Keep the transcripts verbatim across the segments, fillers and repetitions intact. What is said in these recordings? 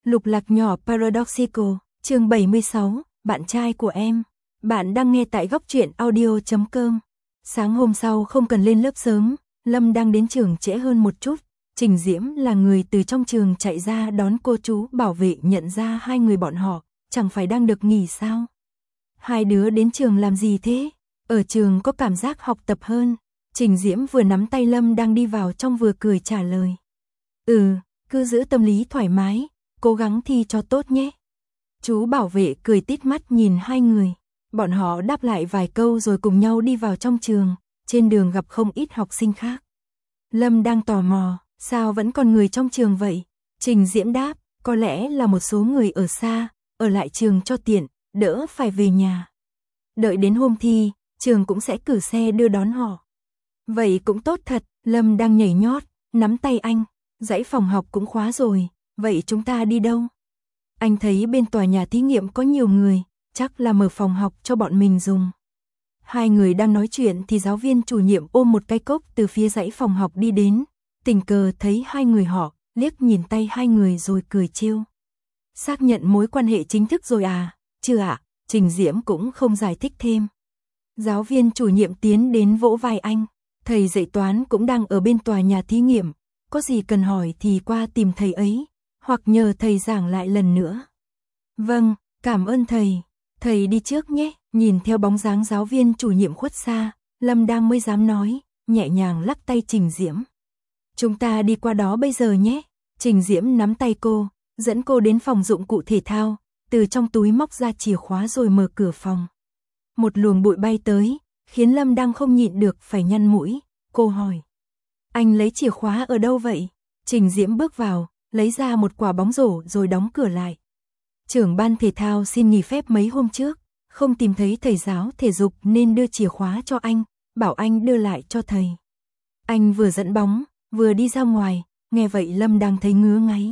Lục lạc nhỏ Paradoxical, chương bảy mươi sáu, bạn trai của em. Bạn đang nghe tại góc truyện audio chấm com. Sáng hôm sau không cần lên lớp sớm, Lâm đang đến trường trễ hơn một chút. Trình Diễm là người từ trong trường chạy ra đón cô chú bảo vệ nhận ra hai người bọn họ, chẳng phải đang được nghỉ sao? Hai đứa đến trường làm gì thế? Ở trường có cảm giác học tập hơn. Trình Diễm vừa nắm tay Lâm đang đi vào trong vừa cười trả lời. Ừ, cứ giữ tâm lý thoải mái, cố gắng thi cho tốt nhé. Chú bảo vệ cười tít mắt nhìn hai người. Bọn họ đáp lại vài câu rồi cùng nhau đi vào trong trường. Trên đường gặp không ít học sinh khác. Lâm đang tò mò, sao vẫn còn người trong trường vậy? Trình Diễm đáp, có lẽ là một số người ở xa, ở lại trường cho tiện, đỡ phải về nhà. Đợi đến hôm thi, trường cũng sẽ cử xe đưa đón họ. Vậy cũng tốt thật, Lâm đang nhảy nhót, nắm tay anh. Dãy phòng học cũng khóa rồi, vậy chúng ta đi đâu? Anh thấy bên tòa nhà thí nghiệm có nhiều người, chắc là mở phòng học cho bọn mình dùng. Hai người đang nói chuyện thì giáo viên chủ nhiệm ôm một cái cốc từ phía dãy phòng học đi đến. Tình cờ thấy hai người họ, liếc nhìn tay hai người rồi cười trêu. Xác nhận mối quan hệ chính thức rồi à? Chưa ạ, Trình Diễm cũng không giải thích thêm. Giáo viên chủ nhiệm tiến đến vỗ vai anh. Thầy dạy toán cũng đang ở bên tòa nhà thí nghiệm. Có gì cần hỏi thì qua tìm thầy ấy, hoặc nhờ thầy giảng lại lần nữa. Vâng, cảm ơn thầy. Thầy đi trước nhé. Nhìn theo bóng dáng giáo viên chủ nhiệm khuất xa, Lâm đang mới dám nói, nhẹ nhàng lắc tay Trình Diễm. Chúng ta đi qua đó bây giờ nhé. Trình Diễm nắm tay cô, dẫn cô đến phòng dụng cụ thể thao, từ trong túi móc ra chìa khóa rồi mở cửa phòng. Một luồng bụi bay tới, khiến Lâm đang không nhịn được phải nhăn mũi. Cô hỏi, anh lấy chìa khóa ở đâu vậy? Trình Diễm bước vào, lấy ra một quả bóng rổ rồi đóng cửa lại. Trưởng ban thể thao xin nghỉ phép mấy hôm trước, không tìm thấy thầy giáo thể dục nên đưa chìa khóa cho anh, bảo anh đưa lại cho thầy. Anh vừa dẫn bóng, vừa đi ra ngoài, nghe vậy Lâm đang thấy ngứa ngáy.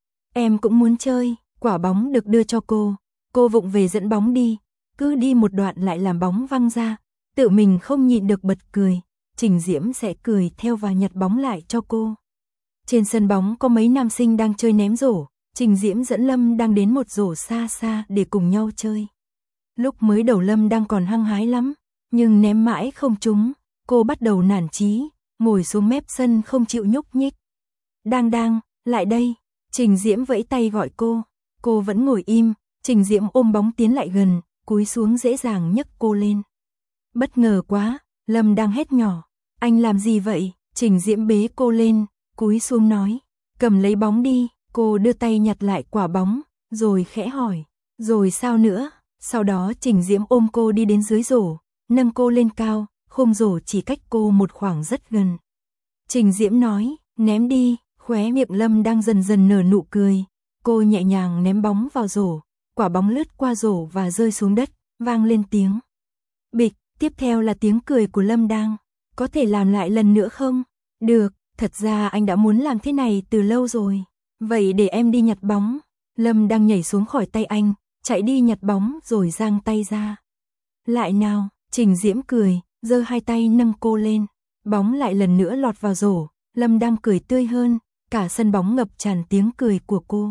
Em cũng muốn chơi, quả bóng được đưa cho cô, cô vụng về dẫn bóng đi, cứ đi một đoạn lại làm bóng văng ra, tự mình không nhịn được bật cười. Trình Diễm sẽ cười theo và nhặt bóng lại cho cô. Trên sân bóng có mấy nam sinh đang chơi ném rổ, Trình Diễm dẫn Lâm đang đến một rổ xa xa để cùng nhau chơi. Lúc mới đầu Lâm đang còn hăng hái lắm, nhưng ném mãi không trúng, cô bắt đầu nản chí, ngồi xuống mép sân không chịu nhúc nhích. Đang đang, lại đây, Trình Diễm vẫy tay gọi cô, cô vẫn ngồi im, Trình Diễm ôm bóng tiến lại gần, cúi xuống dễ dàng nhấc cô lên. Bất ngờ quá, Lâm đang hét nhỏ, anh làm gì vậy? Trình Diễm bế cô lên, cúi xuống nói, cầm lấy bóng đi. Cô đưa tay nhặt lại quả bóng, rồi khẽ hỏi, rồi sao nữa? Sau đó Trình Diễm ôm cô đi đến dưới rổ, nâng cô lên cao, khung rổ chỉ cách cô một khoảng rất gần. Trình Diễm nói, ném đi, khóe miệng Lâm đang dần dần nở nụ cười. Cô nhẹ nhàng ném bóng vào rổ, quả bóng lướt qua rổ và rơi xuống đất, vang lên tiếng bịch. Tiếp theo là tiếng cười của Lâm đang, có thể làm lại lần nữa không? Được, thật ra anh đã muốn làm thế này từ lâu rồi. Vậy để em đi nhặt bóng. Lâm đang nhảy xuống khỏi tay anh, chạy đi nhặt bóng rồi giang tay ra. Lại nào, Trình Diễm cười, giơ hai tay nâng cô lên. Bóng lại lần nữa lọt vào rổ, Lâm đang cười tươi hơn, cả sân bóng ngập tràn tiếng cười của cô.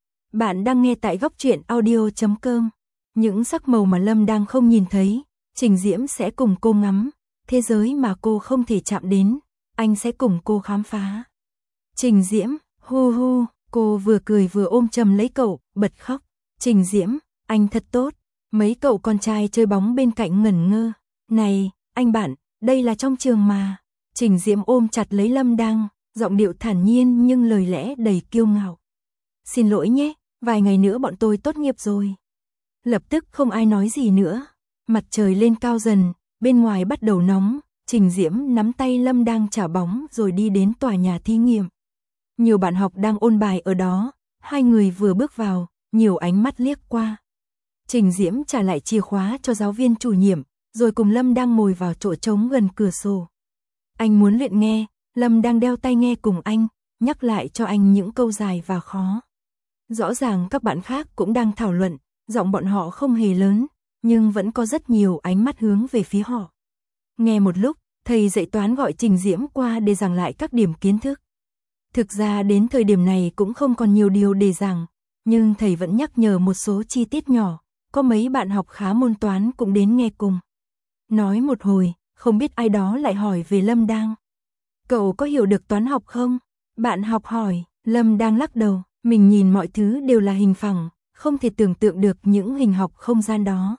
Bạn đang nghe tại góc truyện audio chấm com. Những sắc màu mà Lâm đang không nhìn thấy, Trình Diễm sẽ cùng cô ngắm. Thế giới mà cô không thể chạm đến, anh sẽ cùng cô khám phá. Trình Diễm, hu hu. Cô vừa cười vừa ôm chầm lấy cậu, bật khóc. Trình Diễm, anh thật tốt. Mấy cậu con trai chơi bóng bên cạnh ngẩn ngơ. Này, anh bạn, đây là trong trường mà. Trình Diễm ôm chặt lấy Lâm đang, giọng điệu thản nhiên nhưng lời lẽ đầy kiêu ngạo. Xin lỗi nhé, vài ngày nữa bọn tôi tốt nghiệp rồi. Lập tức không ai nói gì nữa. Mặt trời lên cao dần, bên ngoài bắt đầu nóng. Trình Diễm nắm tay Lâm đang trả bóng rồi đi đến tòa nhà thí nghiệm. Nhiều bạn học đang ôn bài ở đó, hai người vừa bước vào, nhiều ánh mắt liếc qua. Trình Diễm trả lại chìa khóa cho giáo viên chủ nhiệm, rồi cùng Lâm đang ngồi vào chỗ trống gần cửa sổ. Anh muốn luyện nghe, Lâm đang đeo tai nghe cùng anh, nhắc lại cho anh những câu dài và khó. Rõ ràng các bạn khác cũng đang thảo luận, giọng bọn họ không hề lớn, nhưng vẫn có rất nhiều ánh mắt hướng về phía họ. Nghe một lúc, thầy dạy toán gọi Trình Diễm qua để giảng lại các điểm kiến thức. Thực ra đến thời điểm này cũng không còn nhiều điều để giảng, nhưng thầy vẫn nhắc nhở một số chi tiết nhỏ, có mấy bạn học khá môn toán cũng đến nghe cùng. Nói một hồi, không biết ai đó lại hỏi về Lâm Đang. Cậu có hiểu được toán học không? Bạn học hỏi, Lâm Đang lắc đầu, mình nhìn mọi thứ đều là hình phẳng, không thể tưởng tượng được những hình học không gian đó.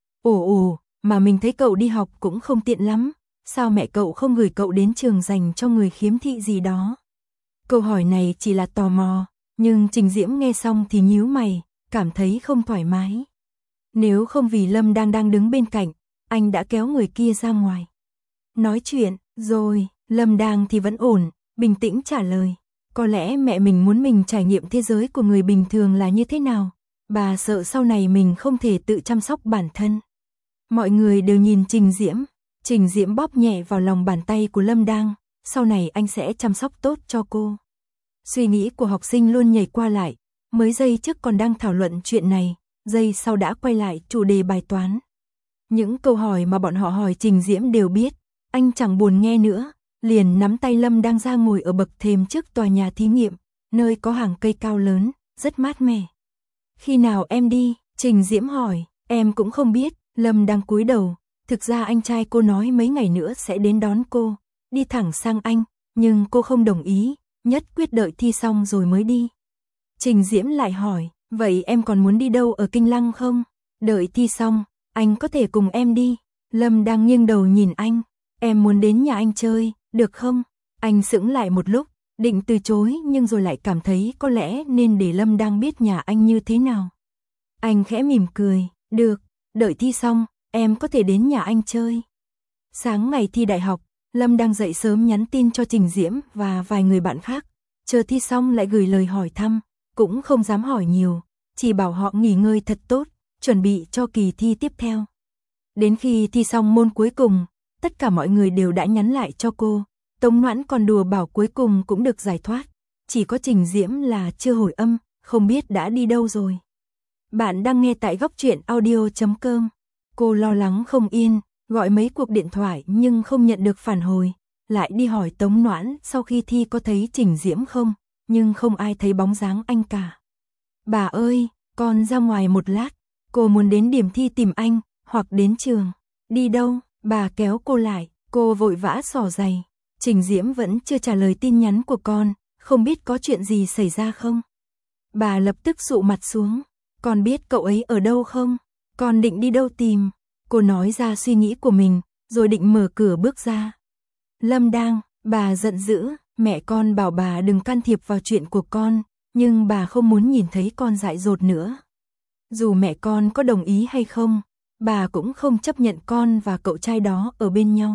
Ồ ồ, mà mình thấy cậu đi học cũng không tiện lắm, sao mẹ cậu không gửi cậu đến trường dành cho người khiếm thị gì đó? Câu hỏi này chỉ là tò mò, nhưng Trình Diễm nghe xong thì nhíu mày, cảm thấy không thoải mái. Nếu không vì Lâm đang đang đứng bên cạnh, anh đã kéo người kia ra ngoài. Nói chuyện, rồi, Lâm đang thì vẫn ổn, bình tĩnh trả lời. Có lẽ mẹ mình muốn mình trải nghiệm thế giới của người bình thường là như thế nào. Bà sợ sau này mình không thể tự chăm sóc bản thân. Mọi người đều nhìn Trình Diễm. Trình Diễm bóp nhẹ vào lòng bàn tay của Lâm Đang. Sau này anh sẽ chăm sóc tốt cho cô. Suy nghĩ của học sinh luôn nhảy qua lại. Mới giây trước còn đang thảo luận chuyện này, giây sau đã quay lại chủ đề bài toán. Những câu hỏi mà bọn họ hỏi Trình Diễm đều biết. Anh chẳng buồn nghe nữa, liền nắm tay Lâm Đang ra ngồi ở bậc thềm trước tòa nhà thí nghiệm, nơi có hàng cây cao lớn, rất mát mẻ. Khi nào em đi? Trình Diễm hỏi. Em cũng không biết. Lâm Đang cúi đầu. Thực ra anh trai cô nói mấy ngày nữa sẽ đến đón cô, đi thẳng sang Anh, nhưng cô không đồng ý, nhất quyết đợi thi xong rồi mới đi. Trình Diễm lại hỏi, vậy em còn muốn đi đâu ở Kinh Lăng không? Đợi thi xong, anh có thể cùng em đi. Lâm đang nghiêng đầu nhìn anh, em muốn đến nhà anh chơi, được không? Anh sững lại một lúc, định từ chối nhưng rồi lại cảm thấy có lẽ nên để Lâm đang biết nhà anh như thế nào. Anh khẽ mỉm cười, được, đợi thi xong, em có thể đến nhà anh chơi. Sáng ngày thi đại học, Lâm đang dậy sớm nhắn tin cho Trình Diễm và vài người bạn khác, chờ thi xong lại gửi lời hỏi thăm, cũng không dám hỏi nhiều, chỉ bảo họ nghỉ ngơi thật tốt, chuẩn bị cho kỳ thi tiếp theo. Đến khi thi xong môn cuối cùng, tất cả mọi người đều đã nhắn lại cho cô, Tống Noãn còn đùa bảo cuối cùng cũng được giải thoát, chỉ có Trình Diễm là chưa hồi âm, không biết đã đi đâu rồi. Bạn đang nghe tại góc truyện audio chấm com. Cô lo lắng không yên, gọi mấy cuộc điện thoại nhưng không nhận được phản hồi, lại đi hỏi Tống Noãn sau khi thi có thấy Trình Diễm không, nhưng không ai thấy bóng dáng anh cả. Bà ơi, con ra ngoài một lát, cô muốn đến điểm thi tìm anh, hoặc đến trường. Đi đâu? Bà kéo cô lại, cô vội vã xỏ giày. Trình Diễm vẫn chưa trả lời tin nhắn của con, không biết có chuyện gì xảy ra không? Bà lập tức sụ mặt xuống, con biết cậu ấy ở đâu không? Con định đi đâu tìm? Cô nói ra suy nghĩ của mình, rồi định mở cửa bước ra. Lâm đang, bà giận dữ, mẹ con bảo bà đừng can thiệp vào chuyện của con, nhưng bà không muốn nhìn thấy con dại dột nữa. Dù mẹ con có đồng ý hay không, bà cũng không chấp nhận con và cậu trai đó ở bên nhau.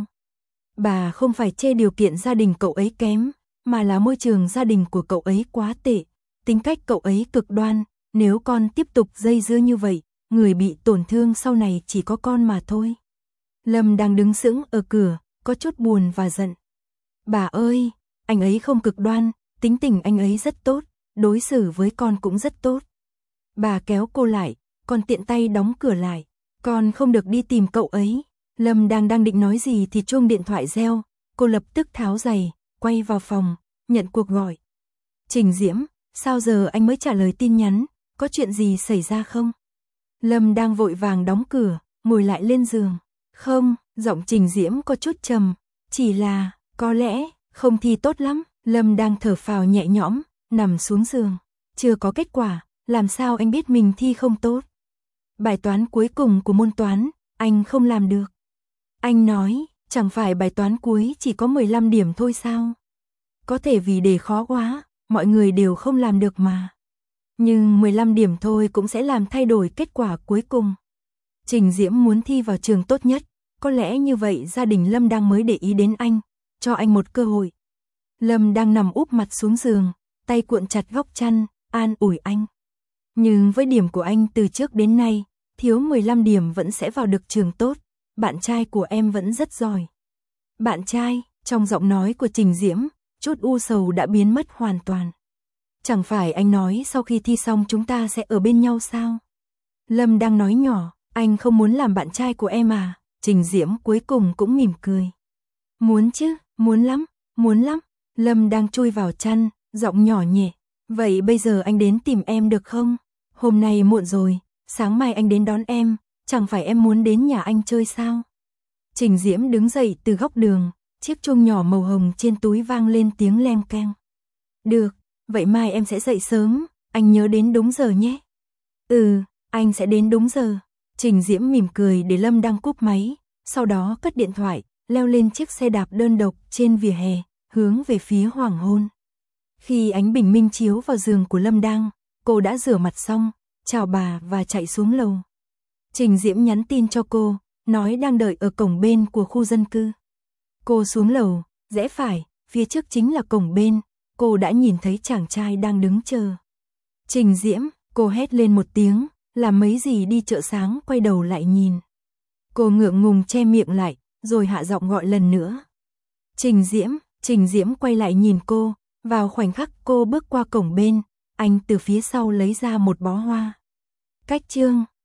Bà không phải chê điều kiện gia đình cậu ấy kém, mà là môi trường gia đình của cậu ấy quá tệ, tính cách cậu ấy cực đoan, nếu con tiếp tục dây dưa như vậy, người bị tổn thương sau này chỉ có con mà thôi. Lâm đang đứng sững ở cửa, có chút buồn và giận. Bà ơi, anh ấy không cực đoan, tính tình anh ấy rất tốt, đối xử với con cũng rất tốt. Bà kéo cô lại, còn tiện tay đóng cửa lại, con không được đi tìm cậu ấy. Lâm đang đang định nói gì thì chuông điện thoại reo, cô lập tức tháo giày, quay vào phòng, nhận cuộc gọi. Trình Diễm, sao giờ anh mới trả lời tin nhắn, có chuyện gì xảy ra không? Lâm đang vội vàng đóng cửa, ngồi lại lên giường. Không, giọng Trình Diễm có chút trầm, chỉ là, có lẽ, không thi tốt lắm. Lâm đang thở phào nhẹ nhõm, nằm xuống giường. Chưa có kết quả, làm sao anh biết mình thi không tốt? Bài toán cuối cùng của môn toán, anh không làm được. Anh nói, chẳng phải bài toán cuối chỉ có mười lăm điểm thôi sao? Có thể vì đề khó quá, mọi người đều không làm được mà. Nhưng mười lăm điểm thôi cũng sẽ làm thay đổi kết quả cuối cùng. Trình Diễm muốn thi vào trường tốt nhất, có lẽ như vậy gia đình Lâm đang mới để ý đến anh, cho anh một cơ hội. Lâm đang nằm úp mặt xuống giường, tay cuộn chặt góc chăn, an ủi anh. Nhưng với điểm của anh từ trước đến nay, thiếu mười lăm điểm vẫn sẽ vào được trường tốt, bạn trai của em vẫn rất giỏi. Bạn trai, trong giọng nói của Trình Diễm, chút u sầu đã biến mất hoàn toàn. Chẳng phải anh nói sau khi thi xong chúng ta sẽ ở bên nhau sao? Lâm đang nói nhỏ, anh không muốn làm bạn trai của em à? Trình Diễm cuối cùng cũng mỉm cười. Muốn chứ, muốn lắm, muốn lắm. Lâm đang chui vào chăn, giọng nhỏ nhẹ. Vậy bây giờ anh đến tìm em được không? Hôm nay muộn rồi, sáng mai anh đến đón em, chẳng phải em muốn đến nhà anh chơi sao? Trình Diễm đứng dậy từ góc đường, chiếc chuông nhỏ màu hồng trên túi vang lên tiếng leng keng. Được, vậy mai em sẽ dậy sớm, anh nhớ đến đúng giờ nhé. Ừ, anh sẽ đến đúng giờ. Trình Diễm mỉm cười để Lâm Đăng cúp máy, sau đó cất điện thoại, leo lên chiếc xe đạp đơn độc trên vỉa hè, hướng về phía hoàng hôn. Khi ánh bình minh chiếu vào giường của Lâm Đăng, cô đã rửa mặt xong, chào bà và chạy xuống lầu. Trình Diễm nhắn tin cho cô, nói đang đợi ở cổng bên của khu dân cư. Cô xuống lầu, rẽ phải, phía trước chính là cổng bên, cô đã nhìn thấy chàng trai đang đứng chờ. Trình Diễm, cô hét lên một tiếng, làm mấy gì đi chợ sáng quay đầu lại nhìn. Cô ngượng ngùng che miệng lại, rồi hạ giọng gọi lần nữa. Trình Diễm, Trình Diễm quay lại nhìn cô, vào khoảnh khắc cô bước qua cổng bên, anh từ phía sau lấy ra một bó hoa. Cách chương